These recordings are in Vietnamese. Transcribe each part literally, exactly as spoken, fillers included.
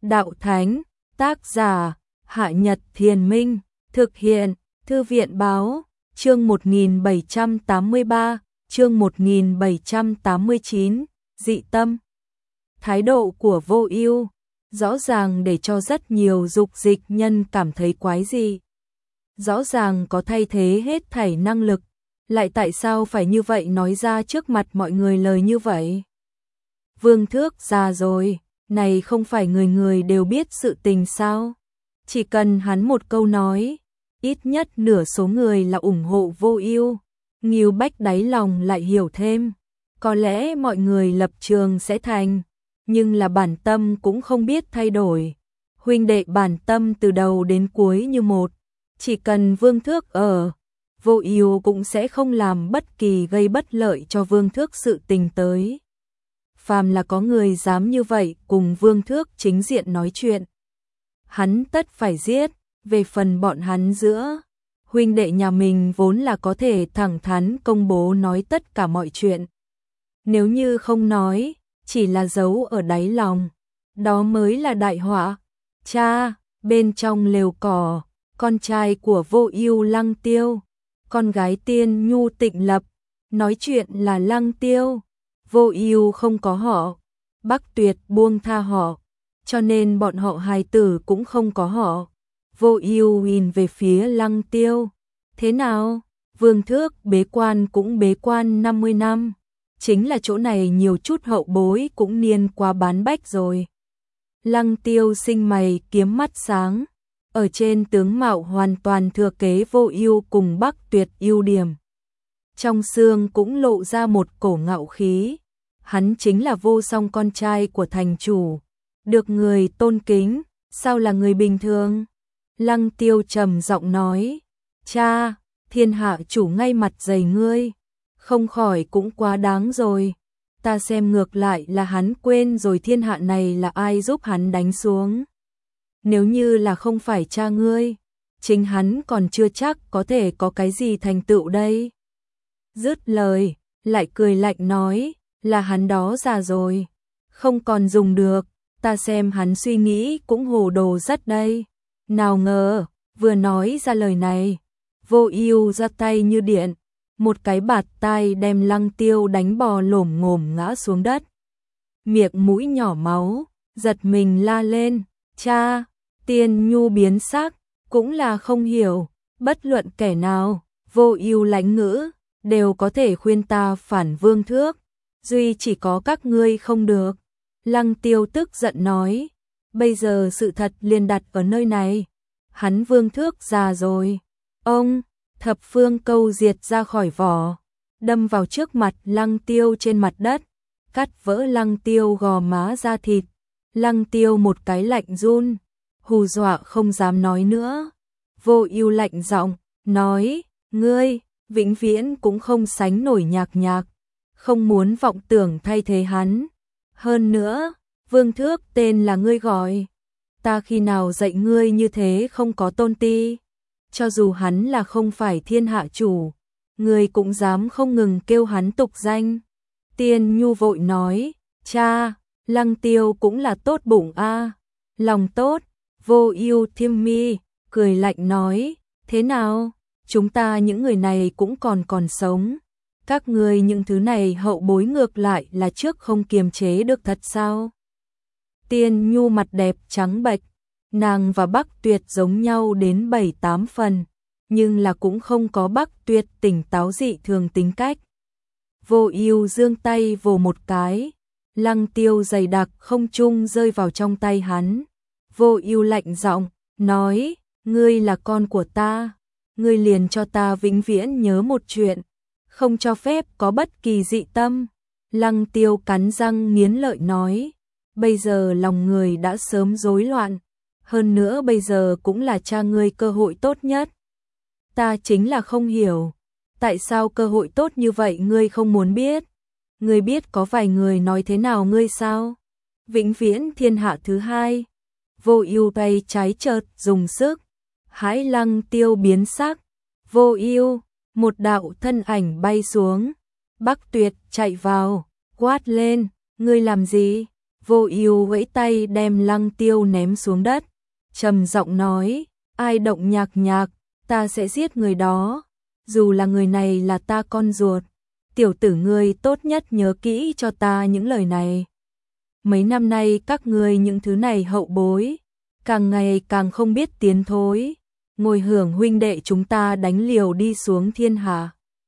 đạo thánh, tác giả, Hạ Nhật Thiền Minh, thực hiện, Thư viện báo, chương một nghìn bảy trăm tám mươi ba, chương một nghìn bảy trăm tám mươi chín, dị tâm. Thái độ của Vô Ưu rõ ràng để cho rất nhiều dục dịch nhân cảm thấy quái dị. Rõ ràng có thay thế hết thảy năng lực, lại tại sao phải như vậy nói ra trước mặt mọi người lời như vậy? Vương Thước già rồi, này không phải người người đều biết sự tình sao? Chỉ cần hắn một câu nói, ít nhất nửa số người là ủng hộ Vô Ưu, Ngưu Bách đáy lòng lại hiểu thêm, có lẽ mọi người lập trường sẽ thành, nhưng là bản tâm cũng không biết thay đổi. Huynh đệ bản tâm từ đầu đến cuối như một, chỉ cần Vương Thước ở, Vô Ưu cũng sẽ không làm bất kỳ gây bất lợi cho Vương Thước sự tình tới. Phàm là có người dám như vậy cùng Vương Thước chính diện nói chuyện, hắn tất phải giết. Về phần bọn hắn giữa huynh đệ nhà mình vốn là có thể thẳng thắn công bố nói tất cả mọi chuyện. Nếu như không nói, chỉ là giấu ở đáy lòng, đó mới là đại họa. Cha, bên trong lều cỏ, con trai của Vô Ưu Lăng Tiêu, con gái Tiên Nhu Tịnh Lập, nói chuyện là Lăng Tiêu. Vô Ưu không có họ, Bắc Tuyệt buông tha họ, cho nên bọn họ hài tử cũng không có họ. Vô Ưu nhìn về phía Lăng Tiêu, thế nào? Vương Thước bế quan cũng bế quan năm mươi năm, chính là chỗ này nhiều chút hậu bối cũng niên qua bán bách rồi. Lăng Tiêu sinh mày kiếm mắt sáng, ở trên tướng mạo hoàn toàn thừa kế Vô Ưu cùng Bắc Tuyệt ưu điểm. Trong xương cũng lộ ra một cổ ngạo khí, hắn chính là Vô Song con trai của thành chủ, được người tôn kính, sao là người bình thường? Lăng Tiêu trầm giọng nói, cha, thiên hạ chủ ngay mặt dày ngươi, không khỏi cũng quá đáng rồi, ta xem ngược lại là hắn quên rồi thiên hạ này là ai giúp hắn đánh xuống. Nếu như là không phải cha ngươi, chính hắn còn chưa chắc có thể có cái gì thành tựu đây. Dứt lời, lại cười lạnh nói, là hắn đó già rồi, không còn dùng được, ta xem hắn suy nghĩ cũng hồ đồ rất đây. Nào ngờ, vừa nói ra lời này, Vô Ưu ra tay như điện, một cái bạt tai đem Lăng Tiêu đánh bò lổm ngổm ngã xuống đất. Miệng mũi nhỏ máu, giật mình la lên, cha. Tiên Nhu biến sắc, cũng là không hiểu, bất luận kẻ nào, Vô Ưu lãnh ngữ, đều có thể khuyên ta phản Vương Thước, duy chỉ có các ngươi không được. Lăng Tiêu tức giận nói, bây giờ sự thật liền đặt ở nơi này, hắn Vương Thước già rồi. Ông, thập phương câu diệt ra khỏi vỏ, đâm vào trước mặt Lăng Tiêu trên mặt đất, cắt vỡ Lăng Tiêu gò má da thịt. Lăng Tiêu một cái lạnh run, hù dọa không dám nói nữa. Vô Ưu lạnh giọng nói, ngươi vĩnh viễn cũng không sánh nổi Nhạc Nhạc, không muốn vọng tưởng thay thế hắn. Hơn nữa, Vương Thước tên là ngươi gọi, ta khi nào dạy ngươi như thế không có tôn ti? Cho dù hắn là không phải thiên hạ chủ, ngươi cũng dám không ngừng kêu hắn tục danh. Tiên Nhu vội nói, cha, Lăng Tiêu cũng là tốt bụng a, lòng tốt. Vô Ưu thiêm mi, cười lạnh nói, thế nào, chúng ta những người này cũng còn còn sống, các ngươi những thứ này hậu bối ngược lại là trước không kiềm chế được thật sao? Tiên Nhu mặt đẹp trắng bệch, nàng và Bắc Tuyệt giống nhau đến bảy tám phần, nhưng là cũng không có Bắc Tuyệt tỉnh táo dị thường tính cách. Vô Ưu giương tay vồ một cái, Lăng Tiêu dày đặc không trung rơi vào trong tay hắn. Vô Ưu lạnh giọng nói, ngươi là con của ta, ngươi liền cho ta vĩnh viễn nhớ một chuyện, không cho phép có bất kỳ dị tâm. Lăng Tiêu cắn răng nghiến lợi nói, bây giờ lòng người đã sớm rối loạn, hơn nữa bây giờ cũng là cha ngươi cơ hội tốt nhất. Ta chính là không hiểu, tại sao cơ hội tốt như vậy ngươi không muốn biết? Ngươi biết có vài người nói thế nào ngươi sao? Vĩnh viễn thiên hạ thứ hai. Vô Ưu tay trái chợt dùng sức, hãi Lăng Tiêu biến sắc. Vô Ưu, một đạo thân ảnh bay xuống. Bắc Tuyệt chạy vào, quát lên, ngươi làm gì? Vô Ưu vẫy tay đem Lăng Tiêu ném xuống đất, trầm giọng nói, ai động Nhạc Nhạc, ta sẽ giết người đó, dù là người này là ta con ruột. Tiểu tử ngươi tốt nhất nhớ kỹ cho ta những lời này. Mấy năm nay các ngươi những thứ này hậu bối, càng ngày càng không biết tiến thối, ngồi hưởng huynh đệ chúng ta đánh liều đi xuống thiên hạ.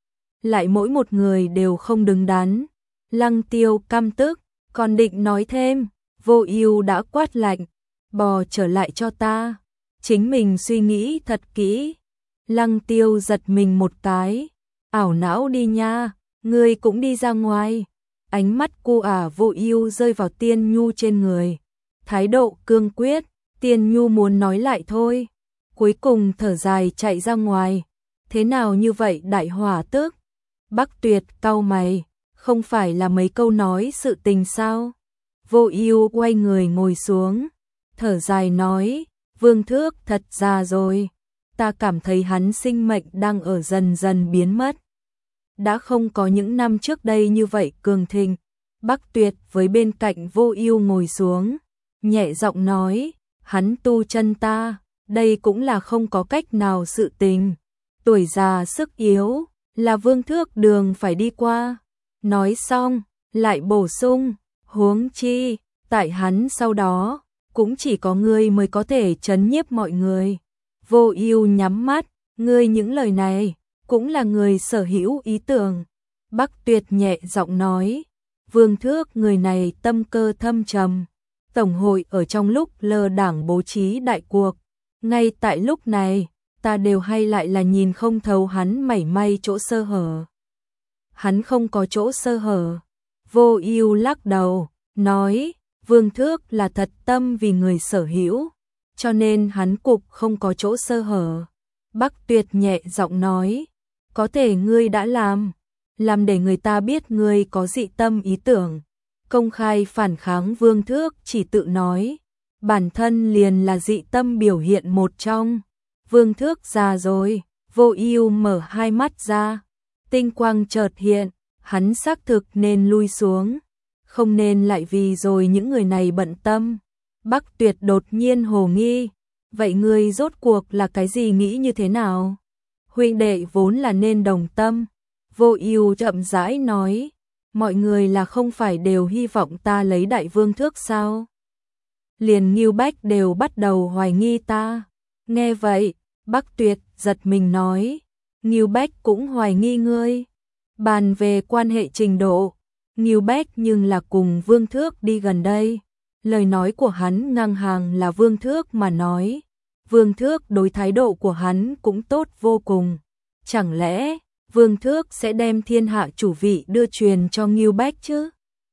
Lại mỗi một người đều không đứng đắn. Lăng Tiêu căm tức, còn định nói thêm, Vô Ưu đã quát lạnh, bò trở lại cho ta, chính mình suy nghĩ thật kỹ. Lăng Tiêu giật mình một cái, ảo não đi nha, ngươi cũng đi ra ngoài. Ánh mắt cô ả Vô Ưu rơi vào Tiên Nhu trên người, thái độ cương quyết. Tiên Nhu muốn nói lại thôi, cuối cùng thở dài chạy ra ngoài. Thế nào như vậy đại hỏa tước? Bắc Tuyệt cau mày, không phải là mấy câu nói sự tình sao? Vô Ưu quay người ngồi xuống, thở dài nói, Vương Thước thật già rồi, ta cảm thấy hắn sinh mệnh đang ở dần dần biến mất. Đã không có những năm trước đây như vậy cường thịnh. Bắc Tuyệt với bên cạnh Vô Ưu ngồi xuống, nhẹ giọng nói, hắn tu chân ta, đây cũng là không có cách nào sự tình. Tuổi già sức yếu, là Vương Thước đường phải đi qua. Nói xong, lại bổ sung, huống chi, tại hắn sau đó, cũng chỉ có ngươi mới có thể trấn nhiếp mọi người. Vô Ưu nhắm mắt, ngươi những lời này, cũng là người sở hữu ý tưởng. Bắc Tuyệt nhẹ giọng nói, Vương Thước người này tâm cơ thâm trầm. Tổng hội ở trong lúc lơ đảng bố trí đại cuộc. Ngay tại lúc này, ta đều hay lại là nhìn không thấu hắn mảy may chỗ sơ hở. Hắn không có chỗ sơ hở. Vô Ưu lắc đầu, nói, Vương Thước là thật tâm vì người sở hữu, cho nên hắn cục không có chỗ sơ hở. Bắc Tuyệt nhẹ giọng nói, có thể ngươi đã làm, làm để người ta biết ngươi có dị tâm ý tưởng. Công khai phản kháng Vương Thước chỉ tự nói, bản thân liền là dị tâm biểu hiện một trong. Vương Thước già rồi, Vô Ưu mở hai mắt ra, tinh quang chợt hiện, hắn xác thực nên lui xuống, không nên lại vì rồi những người này bận tâm. Bắc Tuyệt đột nhiên hồ nghi, vậy ngươi rốt cuộc là cái gì nghĩ như thế nào? Huynh đệ vốn là nên đồng tâm. Vô Ưu chậm rãi nói, mọi người là không phải đều hy vọng ta lấy Đại Vương Thước sao? Liền Ngưu Bách đều bắt đầu hoài nghi ta. Nghe vậy, Bắc Tuyệt giật mình nói, Ngưu Bách cũng hoài nghi ngươi. Bàn về quan hệ trình độ, Ngưu Bách nhưng là cùng Vương Thước đi gần đây. Lời nói của hắn ngang hàng là Vương Thước mà nói. Vương Thước đối thái độ của hắn cũng tốt vô cùng. Chẳng lẽ Vương Thước sẽ đem thiên hạ chủ vị đưa truyền cho Ngưu Bách chứ?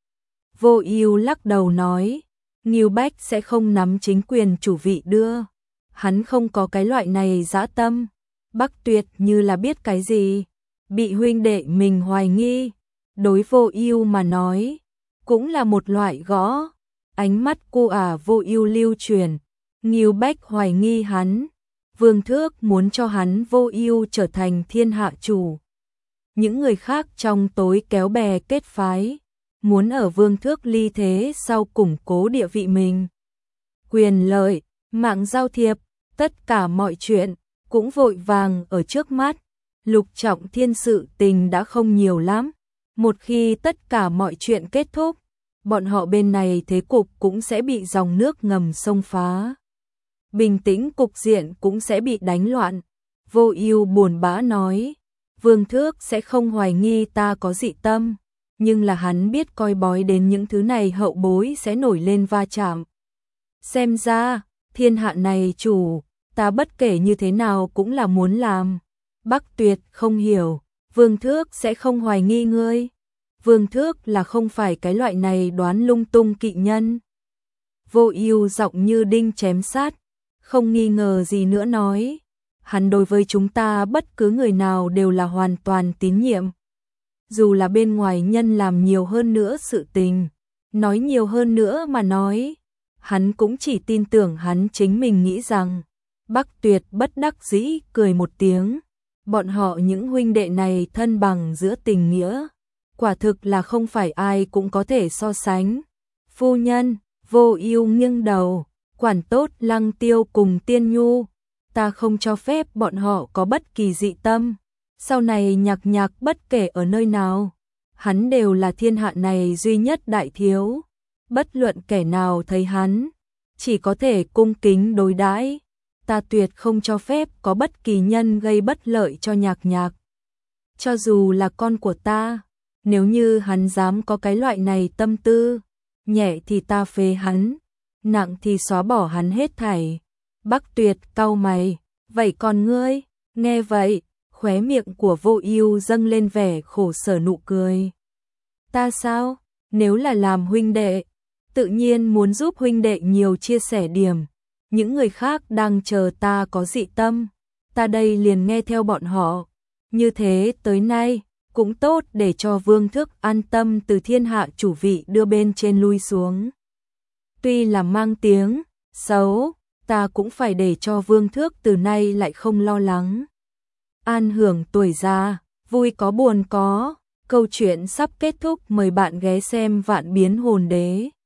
Vô Ưu lắc đầu nói, Ngưu Bách sẽ không nắm chính quyền chủ vị đưa. Hắn không có cái loại này dã tâm. Bắc Tuyệt như là biết cái gì, bị huynh đệ mình hoài nghi, đối Vô Ưu mà nói, cũng là một loại gõ. Ánh mắt cô ả Vô Ưu lưu chuyển, Ngưu Bách hoài nghi hắn, Vương Thước muốn cho hắn Vô Ưu trở thành thiên hạ chủ. Những người khác trong tối kéo bè kết phái, muốn ở Vương Thước ly thế sau củng cố địa vị mình. Quyền lợi, mạng giao thiệp, tất cả mọi chuyện cũng vội vàng ở trước mắt. Lục Trọng Thiên sự tình đã không nhiều lắm. Một khi tất cả mọi chuyện kết thúc, bọn họ bên này thế cục cũng sẽ bị dòng nước ngầm xông phá. Bình tĩnh cục diện cũng sẽ bị đánh loạn. Vô Ưu buồn bã nói, Vương Thước sẽ không hoài nghi ta có dị tâm, nhưng là hắn biết coi bói đến những thứ này hậu bối sẽ nổi lên va chạm. Xem ra, thiên hạ này chủ, ta bất kể như thế nào cũng là muốn làm. Bắc Tuyệt không hiểu, Vương Thước sẽ không hoài nghi ngươi. Vương Thước là không phải cái loại này đoán lung tung kỵ nhân. Vô Ưu giọng như đinh chém sát, không nghi ngờ gì nữa nói, hắn đối với chúng ta bất cứ người nào đều là hoàn toàn tín nhiệm. Dù là bên ngoài nhân làm nhiều hơn nữa sự tình, nói nhiều hơn nữa mà nói, hắn cũng chỉ tin tưởng hắn chính mình nghĩ rằng. Bắc Tuyệt bất đắc dĩ cười một tiếng, bọn họ những huynh đệ này thân bằng giữa tình nghĩa, quả thực là không phải ai cũng có thể so sánh. Phu nhân, Vô Ưu nghiêng đầu, quản tốt Lăng Tiêu cùng Tiên Nhu, ta không cho phép bọn họ có bất kỳ dị tâm. Sau này Nhạc Nhạc bất kể ở nơi nào, hắn đều là thiên hạ này duy nhất đại thiếu, bất luận kẻ nào thấy hắn, chỉ có thể cung kính đối đãi. Ta tuyệt không cho phép có bất kỳ nhân gây bất lợi cho Nhạc Nhạc. Cho dù là con của ta, nếu như hắn dám có cái loại này tâm tư, nhẹ thì ta phế hắn, nặng thì xóa bỏ hắn hết thảy. Bắc Tuyệt cau mày, vậy còn ngươi? Nghe vậy, khóe miệng của Vô Ưu dâng lên vẻ khổ sở nụ cười. Ta sao? Nếu là làm huynh đệ, tự nhiên muốn giúp huynh đệ nhiều chia sẻ điểm. Những người khác đang chờ ta có dị tâm, ta đây liền nghe theo bọn họ. Như thế tới nay, cũng tốt để cho Vương Thức an tâm từ thiên hạ chủ vị đưa bên trên lui xuống. Tuy là mang tiếng xấu, ta cũng phải để cho Vương Thước từ nay lại không lo lắng. An hưởng tuổi già, vui có buồn có. Câu chuyện sắp kết thúc, mời bạn ghé xem Vạn Biến Hồn Đế.